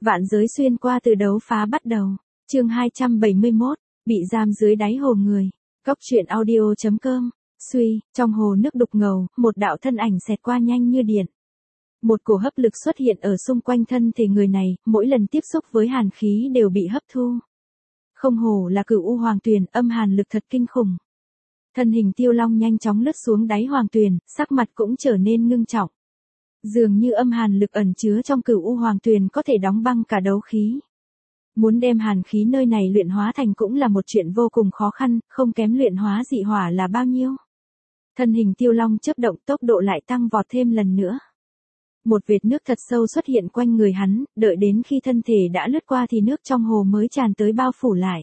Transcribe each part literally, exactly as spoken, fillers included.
Vạn giới xuyên qua từ đấu phá bắt đầu. Chương hai trăm bảy mươi mốt, bị giam dưới đáy hồ người. Cốc truyện audio chấm com. Suy, trong hồ nước đục ngầu, một đạo thân ảnh xẹt qua nhanh như điện. Một cổ hấp lực xuất hiện ở xung quanh thân thể người này, mỗi lần tiếp xúc với hàn khí đều bị hấp thu. Không hổ là Cửu U Hoàng Tuyền, âm hàn lực thật kinh khủng. Thân hình Tiêu Long nhanh chóng lướt xuống đáy hoàng tuyền, sắc mặt cũng trở nên ngưng trọng. Dường như âm hàn lực ẩn chứa trong Cửu U Hoàng Tuyền có thể đóng băng cả đấu khí. Muốn đem hàn khí nơi này luyện hóa thành cũng là một chuyện vô cùng khó khăn, không kém luyện hóa dị hỏa là bao nhiêu. Thân hình Tiêu Long chớp động, tốc độ lại tăng vọt thêm lần nữa. Một vệt nước thật sâu xuất hiện quanh người hắn, đợi đến khi thân thể đã lướt qua thì nước trong hồ mới tràn tới bao phủ lại.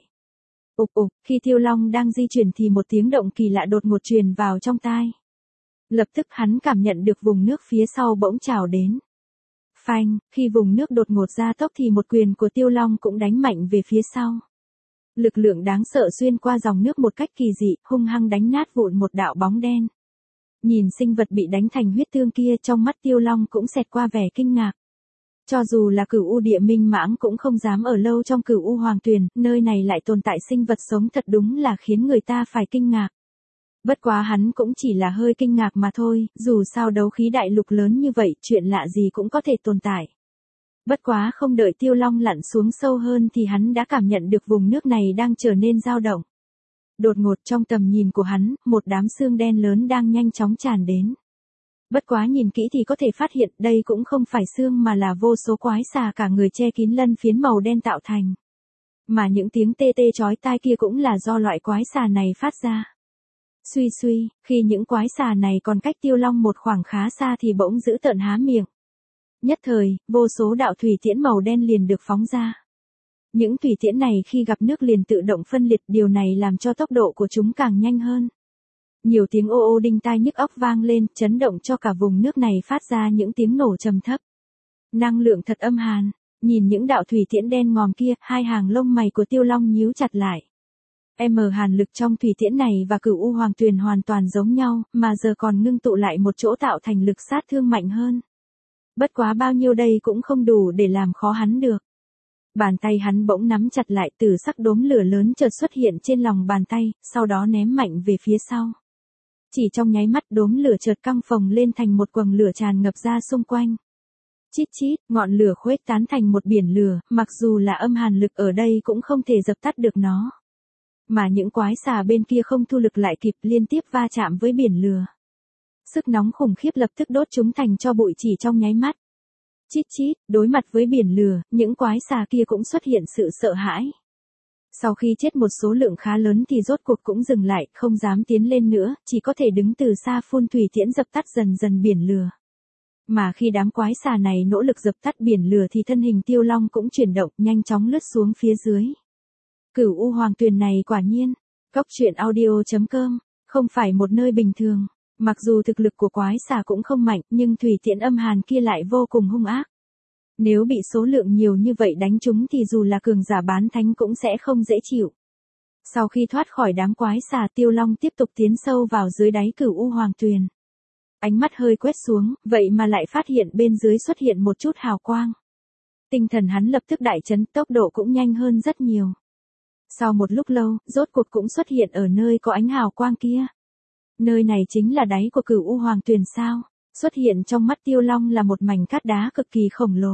Ục ục, khi Tiêu Long đang di chuyển thì một tiếng động kỳ lạ đột ngột truyền vào trong tai. Lập tức hắn cảm nhận được vùng nước phía sau bỗng trào đến. Phanh, khi vùng nước đột ngột ra tốc thì một quyền của Tiêu Long cũng đánh mạnh về phía sau. Lực lượng đáng sợ xuyên qua dòng nước một cách kỳ dị, hung hăng đánh nát vụn một đạo bóng đen. Nhìn sinh vật bị đánh thành huyết tương kia, trong mắt Tiêu Long cũng xẹt qua vẻ kinh ngạc. Cho dù là Cửu U Địa Minh Mãng cũng không dám ở lâu trong Cửu U Hoàng Tuyền, nơi này lại tồn tại sinh vật sống thật đúng là khiến người ta phải kinh ngạc. Bất quá hắn cũng chỉ là hơi kinh ngạc mà thôi, dù sao đấu khí đại lục lớn như vậy, chuyện lạ gì cũng có thể tồn tại. Bất quá không đợi Tiêu Long lặn xuống sâu hơn thì hắn đã cảm nhận được vùng nước này đang trở nên dao động. Đột ngột trong tầm nhìn của hắn, một đám xương đen lớn đang nhanh chóng tràn đến. Bất quá nhìn kỹ thì có thể phát hiện đây cũng không phải xương mà là vô số quái xà cả người che kín lân phiến màu đen tạo thành. Mà những tiếng tê tê chói tai kia cũng là do loại quái xà này phát ra. Suy suy, khi những quái xà này còn cách Tiêu Long một khoảng khá xa thì bỗng giữ tợn há miệng. Nhất thời, vô số đạo thủy tiễn màu đen liền được phóng ra. Những thủy tiễn này khi gặp nước liền tự động phân liệt, điều này làm cho tốc độ của chúng càng nhanh hơn. Nhiều tiếng ô ô đinh tai nhức óc vang lên, chấn động cho cả vùng nước này phát ra những tiếng nổ trầm thấp. Năng lượng thật âm hàn, nhìn những đạo thủy tiễn đen ngòm kia, hai hàng lông mày của Tiêu Long nhíu chặt lại. M hàn lực trong thủy tiễn này và Cửu U Hoàng Tuyền hoàn toàn giống nhau, mà giờ còn ngưng tụ lại một chỗ tạo thành lực sát thương mạnh hơn. Bất quá bao nhiêu đây cũng không đủ để làm khó hắn được. Bàn tay hắn bỗng nắm chặt lại, tử sắc đốm lửa lớn chợt xuất hiện trên lòng bàn tay, sau đó ném mạnh về phía sau. Chỉ trong nháy mắt đốm lửa chợt căng phồng lên thành một quầng lửa tràn ngập ra xung quanh. Chít chít, ngọn lửa khuếch tán thành một biển lửa, mặc dù là âm hàn lực ở đây cũng không thể dập tắt được nó. Mà những quái xà bên kia không thu lực lại kịp, liên tiếp va chạm với biển lửa. Sức nóng khủng khiếp lập tức đốt chúng thành tro bụi chỉ trong nháy mắt. Chít chít, đối mặt với biển lửa, những quái xà kia cũng xuất hiện sự sợ hãi. Sau khi chết một số lượng khá lớn thì rốt cuộc cũng dừng lại, không dám tiến lên nữa, chỉ có thể đứng từ xa phun thủy tiễn dập tắt dần dần biển lửa. Mà khi đám quái xà này nỗ lực dập tắt biển lửa thì thân hình Tiêu Long cũng chuyển động, nhanh chóng lướt xuống phía dưới. Cửu U Hoàng Tuyền này quả nhiên, cốc truyện audio chấm com, không phải một nơi bình thường. Mặc dù thực lực của quái xà cũng không mạnh, nhưng thủy tiễn âm hàn kia lại vô cùng hung ác. Nếu bị số lượng nhiều như vậy đánh trúng thì dù là cường giả bán thánh cũng sẽ không dễ chịu. Sau khi thoát khỏi đám quái xà, Tiêu Long tiếp tục tiến sâu vào dưới đáy Cửu U Hoàng Tuyền. Ánh mắt hơi quét xuống, vậy mà lại phát hiện bên dưới xuất hiện một chút hào quang. Tinh thần hắn lập tức đại chấn, tốc độ cũng nhanh hơn rất nhiều. Sau một lúc lâu, rốt cuộc cũng xuất hiện ở nơi có ánh hào quang kia. Nơi này chính là đáy của Cửu U Hoàng Tuyền sao? Xuất hiện trong mắt Tiêu Long là một mảnh cát đá cực kỳ khổng lồ.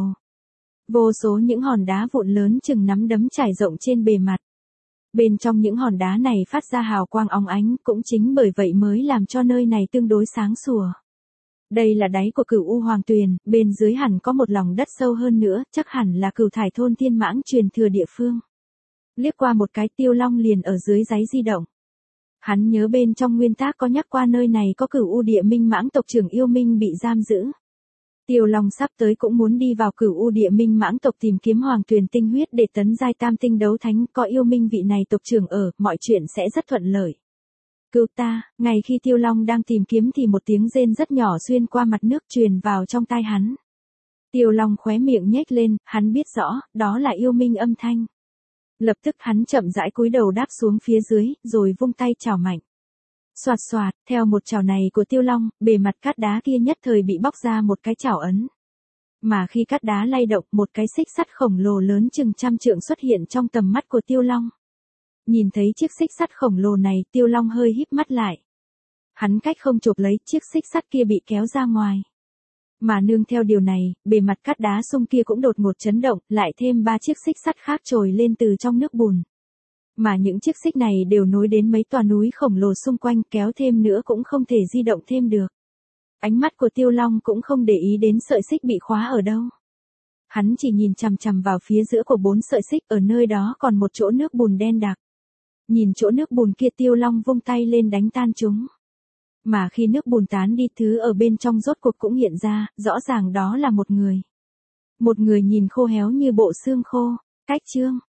Vô số những hòn đá vụn lớn chừng nắm đấm trải rộng trên bề mặt. Bên trong những hòn đá này phát ra hào quang óng ánh, cũng chính bởi vậy mới làm cho nơi này tương đối sáng sủa. Đây là đáy của Cửu U Hoàng Tuyền, bên dưới hẳn có một lòng đất sâu hơn nữa, chắc hẳn là Cửu Thải thôn Thiên Mãng truyền thừa địa phương. Liếc qua một cái, Tiêu Long liền ở dưới đáy di động. Hắn nhớ bên trong nguyên tác có nhắc qua nơi này có Cửu U Địa Minh Mãng tộc trưởng yêu minh bị giam giữ. Tiêu Long sắp tới cũng muốn đi vào Cửu U Địa Minh Mãng tộc tìm kiếm Hoàng Tuyền tinh huyết để tấn giai tam tinh đấu thánh, có yêu minh vị này tộc trưởng ở, mọi chuyện sẽ rất thuận lợi. Cứu ta, ngay khi Tiêu Long đang tìm kiếm thì một tiếng rên rất nhỏ xuyên qua mặt nước truyền vào trong tai hắn. Tiêu Long khóe miệng nhếch lên, hắn biết rõ, đó là yêu minh âm thanh. Lập tức hắn chậm rãi cúi đầu đáp xuống phía dưới, rồi vung tay chảo mạnh. Xoạt xoạt, theo một chảo này của Tiêu Long, bề mặt cát đá kia nhất thời bị bóc ra một cái chảo ấn. Mà khi cát đá lay động, một cái xích sắt khổng lồ lớn chừng trăm trượng xuất hiện trong tầm mắt của Tiêu Long. Nhìn thấy chiếc xích sắt khổng lồ này, Tiêu Long hơi híp mắt lại. Hắn cách không chộp lấy, chiếc xích sắt kia bị kéo ra ngoài. Mà nương theo điều này, bề mặt cát đá sung kia cũng đột ngột chấn động, lại thêm ba chiếc xích sắt khác trồi lên từ trong nước bùn. Mà những chiếc xích này đều nối đến mấy tòa núi khổng lồ xung quanh, kéo thêm nữa cũng không thể di động thêm được. Ánh mắt của Tiêu Long cũng không để ý đến sợi xích bị khóa ở đâu. Hắn chỉ nhìn chằm chằm vào phía giữa của bốn sợi xích, ở nơi đó còn một chỗ nước bùn đen đặc. Nhìn chỗ nước bùn kia, Tiêu Long vung tay lên đánh tan chúng. Mà khi nước bùn tán đi, thứ ở bên trong rốt cuộc cũng hiện ra, rõ ràng đó là một người. Một người nhìn khô héo như bộ xương khô. Cách chương